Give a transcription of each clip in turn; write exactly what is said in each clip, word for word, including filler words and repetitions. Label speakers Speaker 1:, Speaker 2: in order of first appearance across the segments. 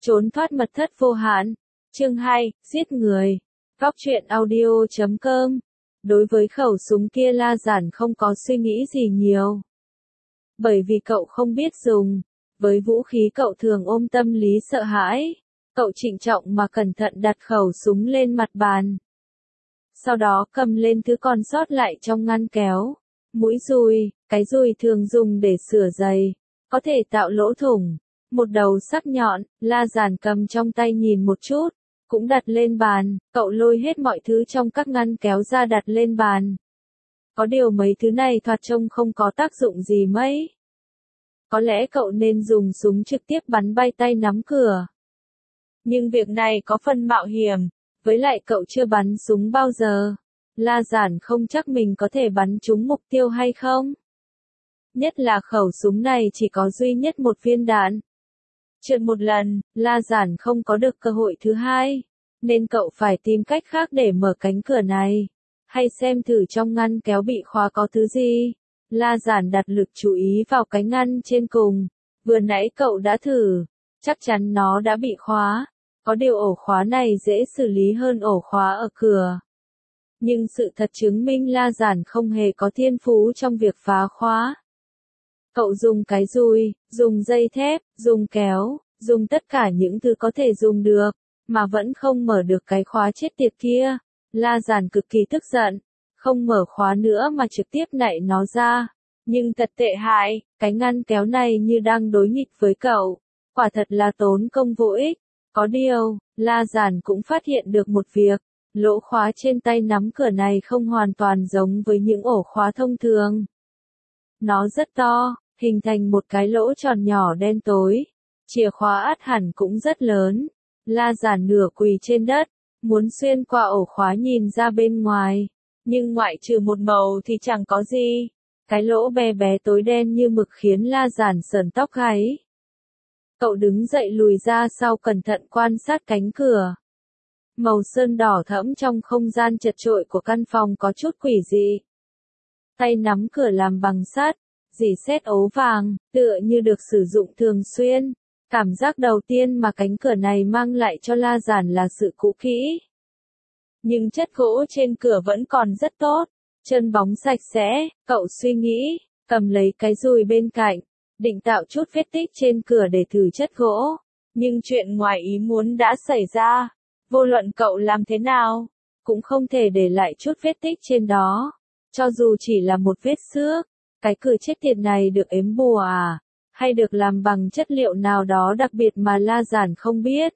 Speaker 1: Trốn thoát mật thất vô hạn. Chương hai, giết người. Góc truyện audio chấm com. Đối với khẩu súng kia La Giản không có suy nghĩ gì nhiều. Bởi vì cậu không biết dùng. Với vũ khí cậu thường ôm tâm lý sợ hãi. Cậu trịnh trọng mà cẩn thận đặt khẩu súng lên mặt bàn. Sau đó cầm lên thứ còn sót lại trong ngăn kéo. Mũi dùi, cái dùi thường dùng để sửa giày. Có thể tạo lỗ thủng. Một đầu sắc nhọn, La Giản cầm trong tay nhìn một chút, cũng đặt lên bàn, cậu lôi hết mọi thứ trong các ngăn kéo ra đặt lên bàn. Có điều mấy thứ này thoạt trông không có tác dụng gì mấy. Có lẽ cậu nên dùng súng trực tiếp bắn bay tay nắm cửa. Nhưng việc này có phần mạo hiểm, với lại cậu chưa bắn súng bao giờ. La Giản không chắc mình có thể bắn trúng mục tiêu hay không. Nhất là khẩu súng này chỉ có duy nhất một viên đạn. Trượt một lần, La Giản không có được cơ hội thứ hai, nên cậu phải tìm cách khác để mở cánh cửa này. Hay xem thử trong ngăn kéo bị khóa có thứ gì. La Giản đặt lực chú ý vào cái ngăn trên cùng. Vừa nãy cậu đã thử, chắc chắn nó đã bị khóa. Có điều ổ khóa này dễ xử lý hơn ổ khóa ở cửa. Nhưng sự thật chứng minh La Giản không hề có thiên phú trong việc phá khóa. Cậu dùng cái dùi, dùng dây thép, dùng kéo, dùng tất cả những thứ có thể dùng được, mà vẫn không mở được cái khóa chết tiệt kia. La Giản cực kỳ tức giận, không mở khóa nữa mà trực tiếp nạy nó ra. Nhưng thật tệ hại, cái ngăn kéo này như đang đối nghịch với cậu. Quả thật là tốn công vô ích. Có điều, La Giản cũng phát hiện được một việc. Lỗ khóa trên tay nắm cửa này không hoàn toàn giống với những ổ khóa thông thường. Nó rất to, hình thành một cái lỗ tròn nhỏ đen tối. Chìa khóa ắt hẳn cũng rất lớn. La Giản nửa quỳ trên đất, muốn xuyên qua ổ khóa nhìn ra bên ngoài. Nhưng ngoại trừ một màu thì chẳng có gì. Cái lỗ bé bé tối đen như mực khiến La Giản sởn tóc gáy. Cậu đứng dậy lùi ra sau cẩn thận quan sát cánh cửa. Màu sơn đỏ thẫm trong không gian chật chội của căn phòng có chút quỷ dị. Tay nắm cửa làm bằng sắt, rỉ sét ấu vàng, tựa như được sử dụng thường xuyên. Cảm giác đầu tiên mà cánh cửa này mang lại cho La Giản là sự cũ kỹ. Nhưng chất gỗ trên cửa vẫn còn rất tốt, chân bóng sạch sẽ, cậu suy nghĩ, cầm lấy cái dùi bên cạnh, định tạo chút vết tích trên cửa để thử chất gỗ. Nhưng chuyện ngoài ý muốn đã xảy ra. Vô luận cậu làm thế nào, cũng không thể để lại chút vết tích trên đó. Cho dù chỉ là một vết xước, cái cửa chết tiệt này được ếm bùa à, hay được làm bằng chất liệu nào đó đặc biệt mà La Giản không biết.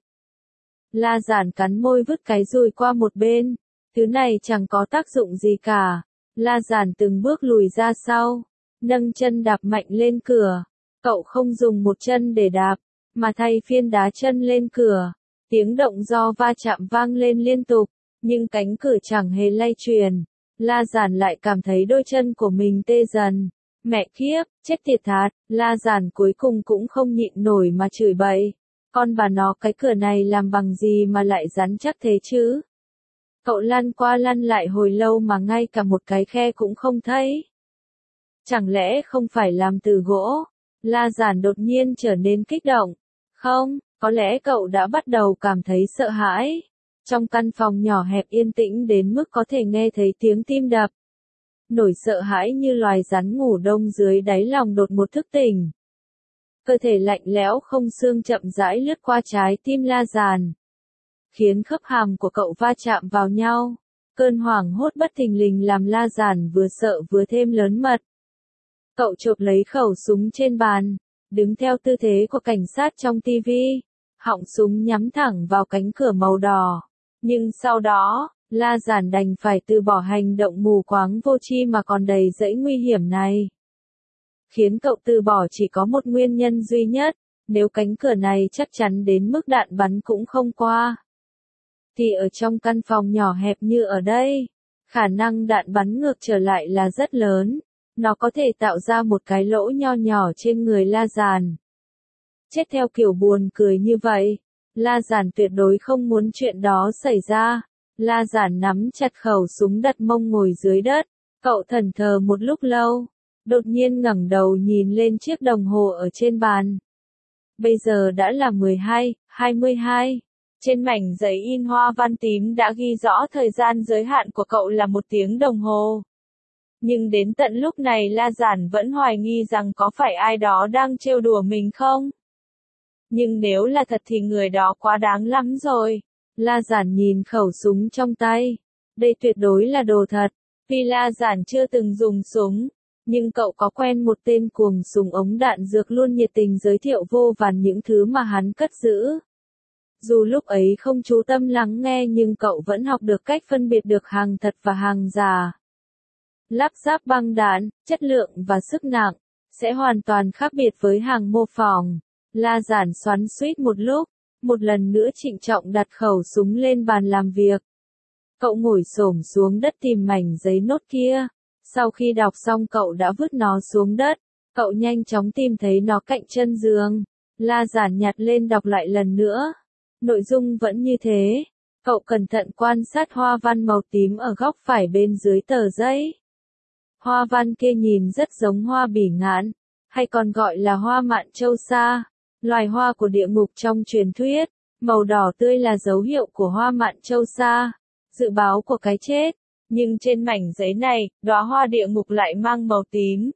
Speaker 1: La Giản cắn môi vứt cái dùi qua một bên, thứ này chẳng có tác dụng gì cả. La Giản từng bước lùi ra sau, nâng chân đạp mạnh lên cửa. Cậu không dùng một chân để đạp, mà thay phiên đá chân lên cửa. Tiếng động do va chạm vang lên liên tục, nhưng cánh cửa chẳng hề lay chuyển. La Giản lại cảm thấy đôi chân của mình tê dần. Mẹ kiếp, chết tiệt thật, La Giản cuối cùng cũng không nhịn nổi mà chửi bậy. Con bà nó, cái cửa này làm bằng gì mà lại rắn chắc thế chứ? Cậu lăn qua lăn lại hồi lâu mà ngay cả một cái khe cũng không thấy. Chẳng lẽ không phải làm từ gỗ? La Giản đột nhiên trở nên kích động. Không, có lẽ cậu đã bắt đầu cảm thấy sợ hãi. Trong căn phòng nhỏ hẹp yên tĩnh đến mức có thể nghe thấy tiếng tim đập. Nỗi sợ hãi như loài rắn ngủ đông dưới đáy lòng đột một thức tỉnh. Cơ thể lạnh lẽo không xương chậm rãi lướt qua trái tim La Giản, khiến khớp hàm của cậu va chạm vào nhau. Cơn hoảng hốt bất thình lình làm La Giản vừa sợ vừa thêm lớn mật. Cậu chộp lấy khẩu súng trên bàn, đứng theo tư thế của cảnh sát trong tivi, họng súng nhắm thẳng vào cánh cửa màu đỏ. Nhưng sau đó, La Giản đành phải từ bỏ hành động mù quáng vô tri mà còn đầy rẫy nguy hiểm này. Khiến cậu từ bỏ chỉ có một nguyên nhân duy nhất, nếu cánh cửa này chắc chắn đến mức đạn bắn cũng không qua. Thì ở trong căn phòng nhỏ hẹp như ở đây, khả năng đạn bắn ngược trở lại là rất lớn. Nó có thể tạo ra một cái lỗ nho nhỏ trên người La Giản. Chết theo kiểu buồn cười như vậy, La Giản tuyệt đối không muốn chuyện đó xảy ra. La Giản nắm chặt khẩu súng đặt mông ngồi dưới đất. Cậu thẫn thờ một lúc lâu, đột nhiên ngẩng đầu nhìn lên chiếc đồng hồ ở trên bàn. Bây giờ đã là mười hai, hai mươi hai. Trên mảnh giấy in hoa văn tím đã ghi rõ thời gian giới hạn của cậu là một tiếng đồng hồ. Nhưng đến tận lúc này La Giản vẫn hoài nghi rằng có phải ai đó đang trêu đùa mình không? Nhưng nếu là thật thì người đó quá đáng lắm rồi. La Giản nhìn khẩu súng trong tay. Đây tuyệt đối là đồ thật. Vì La Giản chưa từng dùng súng, nhưng cậu có quen một tên cuồng súng ống đạn dược luôn nhiệt tình giới thiệu vô vàn những thứ mà hắn cất giữ. Dù lúc ấy không chú tâm lắng nghe nhưng cậu vẫn học được cách phân biệt được hàng thật và hàng giả. Lắp ráp băng đạn, chất lượng và sức nặng sẽ hoàn toàn khác biệt với hàng mô phỏng. La Giản xoắn xuýt một lúc, một lần nữa trịnh trọng đặt khẩu súng lên bàn làm việc. Cậu ngồi xổm xuống đất tìm mảnh giấy nốt kia. Sau khi đọc xong cậu đã vứt nó xuống đất. Cậu nhanh chóng tìm thấy nó cạnh chân giường. La Giản nhặt lên đọc lại lần nữa. Nội dung vẫn như thế. Cậu cẩn thận quan sát hoa văn màu tím ở góc phải bên dưới tờ giấy. Hoa văn kia nhìn rất giống hoa bỉ ngạn, hay còn gọi là hoa mạn châu sa, loài hoa của địa ngục trong truyền thuyết. Màu đỏ tươi là dấu hiệu của hoa mạn châu sa, dự báo của cái chết. Nhưng trên mảnh giấy này, đóa hoa địa ngục lại mang màu tím.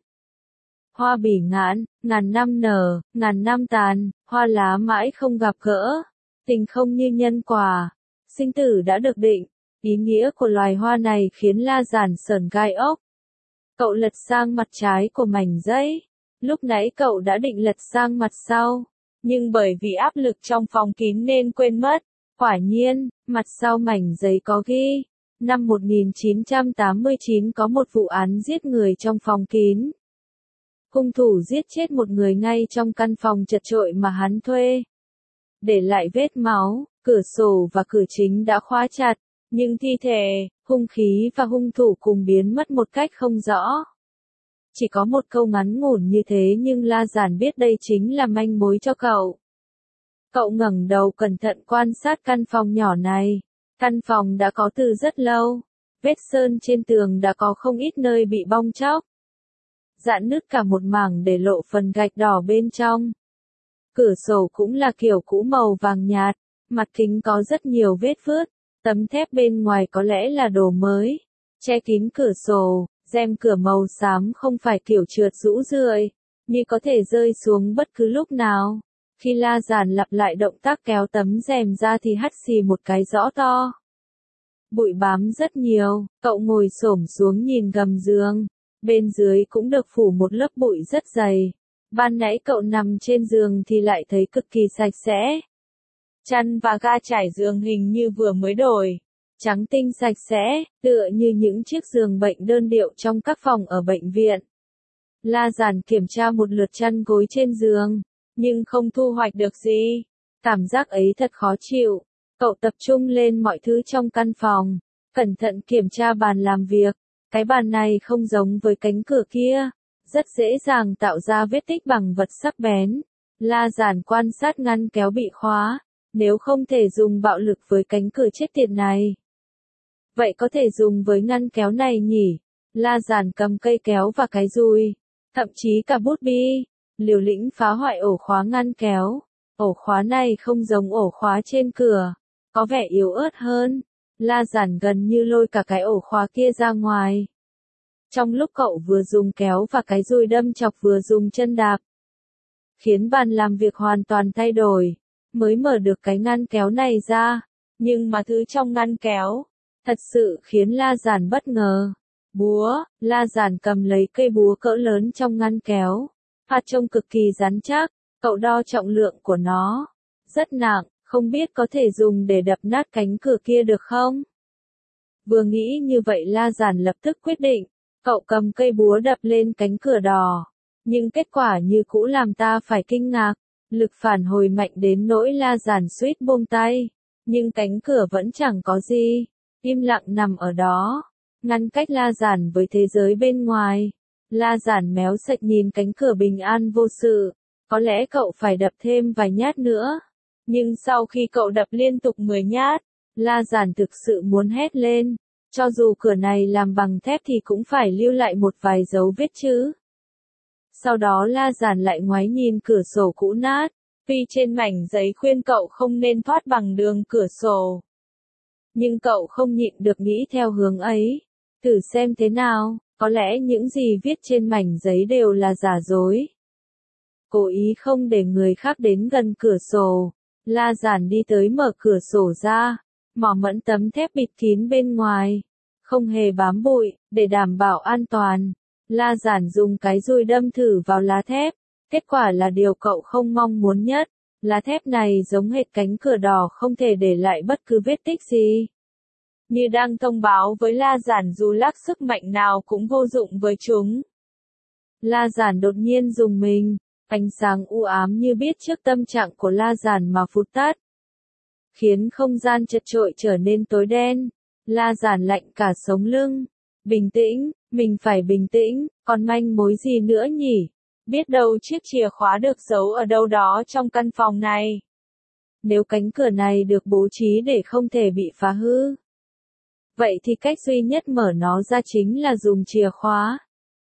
Speaker 1: Hoa bỉ ngạn, ngàn năm nở, ngàn năm tàn, hoa lá mãi không gặp gỡ. Tình không như nhân quả, sinh tử đã được định. Ý nghĩa của loài hoa này khiến La Giản sởn gai ốc. Cậu lật sang mặt trái của mảnh giấy. Lúc nãy cậu đã định lật sang mặt sau, nhưng bởi vì áp lực trong phòng kín nên quên mất. Quả nhiên, mặt sau mảnh giấy có ghi, năm một nghìn chín trăm tám mươi chín có một vụ án giết người trong phòng kín. Hung thủ giết chết một người ngay trong căn phòng chật chội mà hắn thuê. Để lại vết máu, cửa sổ và cửa chính đã khóa chặt, nhưng thi thể, hung khí và hung thủ cùng biến mất một cách không rõ. Chỉ có một câu ngắn ngủn như thế nhưng La Giản biết đây chính là manh mối cho cậu. Cậu ngẩng đầu cẩn thận quan sát căn phòng nhỏ này. Căn phòng đã có từ rất lâu. Vết sơn trên tường đã có không ít nơi bị bong tróc. Rạn nứt cả một mảng để lộ phần gạch đỏ bên trong. Cửa sổ cũng là kiểu cũ màu vàng nhạt. Mặt kính có rất nhiều vết vướt. Tấm thép bên ngoài có lẽ là đồ mới. Che kín cửa sổ, rèm cửa màu xám không phải kiểu trượt rũ rượi, như có thể rơi xuống bất cứ lúc nào. Khi La Giản lặp lại động tác kéo tấm rèm ra thì hắt xì một cái rõ to. Bụi bám rất nhiều, cậu ngồi xổm xuống nhìn gầm giường. Bên dưới cũng được phủ một lớp bụi rất dày. Ban nãy cậu nằm trên giường thì lại thấy cực kỳ sạch sẽ. Chăn và ga trải giường hình như vừa mới đổi. Trắng tinh sạch sẽ, tựa như những chiếc giường bệnh đơn điệu trong các phòng ở bệnh viện. La Giản kiểm tra một lượt chăn gối trên giường, nhưng không thu hoạch được gì. Cảm giác ấy thật khó chịu. Cậu tập trung lên mọi thứ trong căn phòng, cẩn thận kiểm tra bàn làm việc. Cái bàn này không giống với cánh cửa kia, rất dễ dàng tạo ra vết tích bằng vật sắc bén. La Giản quan sát ngăn kéo bị khóa, nếu không thể dùng bạo lực với cánh cửa chết tiệt này. Vậy có thể dùng với ngăn kéo này nhỉ? La Giản cầm cây kéo và cái dùi, thậm chí cả bút bi, liều lĩnh phá hoại ổ khóa ngăn kéo. Ổ khóa này không giống ổ khóa trên cửa, có vẻ yếu ớt hơn. La Giản gần như lôi cả cái ổ khóa kia ra ngoài. Trong lúc cậu vừa dùng kéo và cái dùi đâm chọc vừa dùng chân đạp, khiến bàn làm việc hoàn toàn thay đổi, mới mở được cái ngăn kéo này ra. Nhưng mà thứ trong ngăn kéo, thật sự khiến La Giản bất ngờ. Búa, La Giản cầm lấy cây búa cỡ lớn trong ngăn kéo. Hạt trông cực kỳ rắn chắc, cậu đo trọng lượng của nó. Rất nặng, không biết có thể dùng để đập nát cánh cửa kia được không? Vừa nghĩ như vậy La Giản lập tức quyết định. Cậu cầm cây búa đập lên cánh cửa đỏ. Nhưng kết quả như cũ làm ta phải kinh ngạc. Lực phản hồi mạnh đến nỗi La Giản suýt buông tay. Nhưng cánh cửa vẫn chẳng có gì. Im lặng nằm ở đó. Ngăn cách La Giản với thế giới bên ngoài. La Giản méo sạch nhìn cánh cửa bình an vô sự. Có lẽ cậu phải đập thêm vài nhát nữa. Nhưng sau khi cậu đập liên tục mười nhát, La Giản thực sự muốn hét lên. Cho dù cửa này làm bằng thép thì cũng phải lưu lại một vài dấu vết chứ. Sau đó La Giản lại ngoái nhìn cửa sổ cũ nát. Tuy trên mảnh giấy khuyên cậu không nên thoát bằng đường cửa sổ, nhưng cậu không nhịn được nghĩ theo hướng ấy. Thử xem thế nào, có lẽ những gì viết trên mảnh giấy đều là giả dối. Cố ý không để người khác đến gần cửa sổ, La Giản đi tới mở cửa sổ ra, mỏ mẫn tấm thép bịt kín bên ngoài, không hề bám bụi, để đảm bảo an toàn. La Giản dùng cái dùi đâm thử vào lá thép, kết quả là điều cậu không mong muốn nhất. Lá thép này giống hệt cánh cửa đỏ, không thể để lại bất cứ vết tích gì. Như đang thông báo với La Giản dù lắc sức mạnh nào cũng vô dụng với chúng. La Giản đột nhiên rùng mình, ánh sáng u ám như biết trước tâm trạng của La Giản mà phụt tắt, khiến không gian chật chội trở nên tối đen. La Giản lạnh cả sống lưng. Bình tĩnh, mình phải bình tĩnh, còn manh mối gì nữa nhỉ? Biết đâu chiếc chìa khóa được giấu ở đâu đó trong căn phòng này. Nếu cánh cửa này được bố trí để không thể bị phá hư, vậy thì cách duy nhất mở nó ra chính là dùng chìa khóa.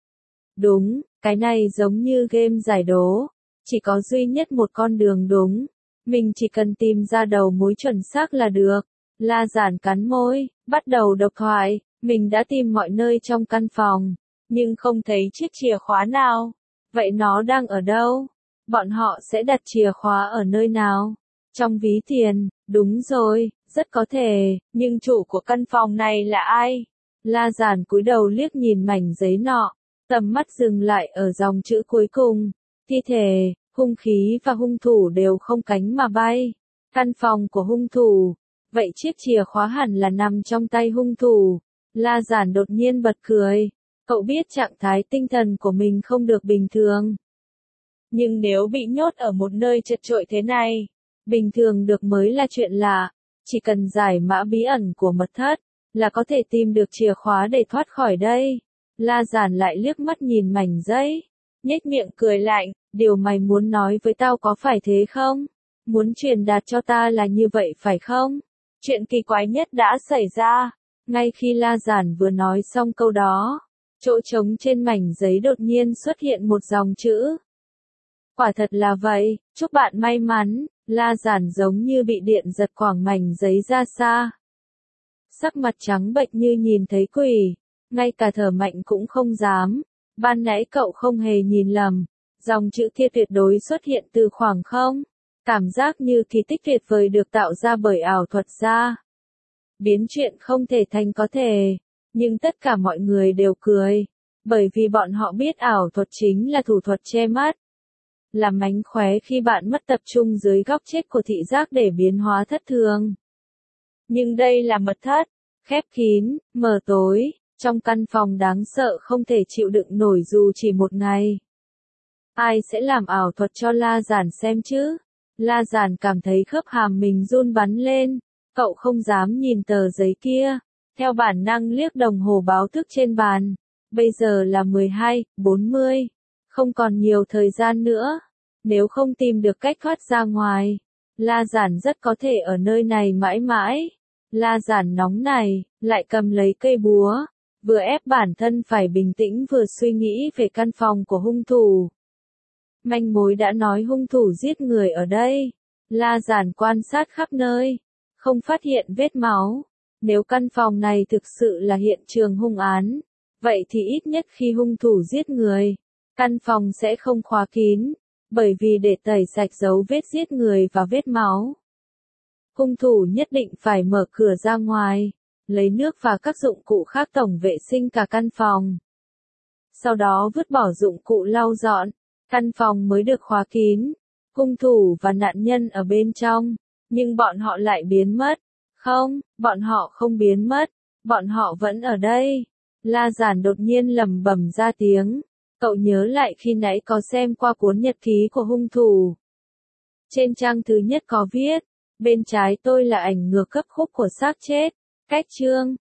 Speaker 1: Đúng, cái này giống như game giải đố, chỉ có duy nhất một con đường đúng. Mình chỉ cần tìm ra đầu mối chuẩn xác là được. La Giản cắn môi, bắt đầu độc thoại. Mình đã tìm mọi nơi trong căn phòng, nhưng không thấy chiếc chìa khóa nào. Vậy nó đang ở đâu? Bọn họ sẽ đặt chìa khóa ở nơi nào? Trong ví tiền, đúng rồi, rất có thể, nhưng chủ của căn phòng này là ai? La Giản cúi đầu liếc nhìn mảnh giấy nọ, tầm mắt dừng lại ở dòng chữ cuối cùng. Thi thể, hung khí và hung thủ đều không cánh mà bay. Căn phòng của hung thủ. Vậy chiếc chìa khóa hẳn là nằm trong tay hung thủ. La Giản đột nhiên bật cười. Cậu biết trạng thái tinh thần của mình không được bình thường. Nhưng nếu bị nhốt ở một nơi chật chội thế này, bình thường được mới là chuyện lạ. Chỉ cần giải mã bí ẩn của mật thất, là có thể tìm được chìa khóa để thoát khỏi đây. La Giản lại liếc mắt nhìn mảnh giấy, nhếch miệng cười lạnh. Điều mày muốn nói với tao có phải thế không? Muốn truyền đạt cho ta là như vậy phải không? Chuyện kỳ quái nhất đã xảy ra. Ngay khi La Giản vừa nói xong câu đó, chỗ trống trên mảnh giấy đột nhiên xuất hiện một dòng chữ. Quả thật là vậy, chúc bạn may mắn. La Giản giống như bị điện giật quẳng mảnh giấy ra xa. Sắc mặt trắng bệch như nhìn thấy quỷ, ngay cả thở mạnh cũng không dám. Ban nãy cậu không hề nhìn lầm, dòng chữ kia tuyệt đối xuất hiện từ khoảng không. Cảm giác như kỳ tích tuyệt vời được tạo ra bởi ảo thuật gia. Biến chuyện không thể thành có thể, nhưng tất cả mọi người đều cười, bởi vì bọn họ biết ảo thuật chính là thủ thuật che mắt. Làm mánh khóe khi bạn mất tập trung dưới góc chết của thị giác để biến hóa thất thường. Nhưng đây là mật thất, khép kín, mờ tối, trong căn phòng đáng sợ không thể chịu đựng nổi dù chỉ một ngày. Ai sẽ làm ảo thuật cho La Giản xem chứ? La Giản cảm thấy khớp hàm mình run bắn lên, cậu không dám nhìn tờ giấy kia, theo bản năng liếc đồng hồ báo thức trên bàn. Bây giờ là mười hai bốn mươi, không còn nhiều thời gian nữa. Nếu không tìm được cách thoát ra ngoài, La Giản rất có thể ở nơi này mãi mãi. La Giản nóng này, lại cầm lấy cây búa, vừa ép bản thân phải bình tĩnh vừa suy nghĩ về căn phòng của hung thủ. Manh mối đã nói hung thủ giết người ở đây. La Giản quan sát khắp nơi, không phát hiện vết máu. Nếu căn phòng này thực sự là hiện trường hung án, vậy thì ít nhất khi hung thủ giết người, căn phòng sẽ không khóa kín, bởi vì để tẩy sạch dấu vết giết người và vết máu, hung thủ nhất định phải mở cửa ra ngoài, lấy nước và các dụng cụ khác tổng vệ sinh cả căn phòng. Sau đó vứt bỏ dụng cụ lau dọn, căn phòng mới được khóa kín. Hung thủ và nạn nhân ở bên trong, nhưng bọn họ lại biến mất. Không, bọn họ không biến mất, bọn họ vẫn ở đây. La Giản đột nhiên lẩm bẩm ra tiếng. Cậu nhớ lại khi nãy có xem qua cuốn nhật ký của hung thủ. Trên trang thứ nhất có viết, bên trái tôi là ảnh ngược cấp khúc của xác chết, cách chương,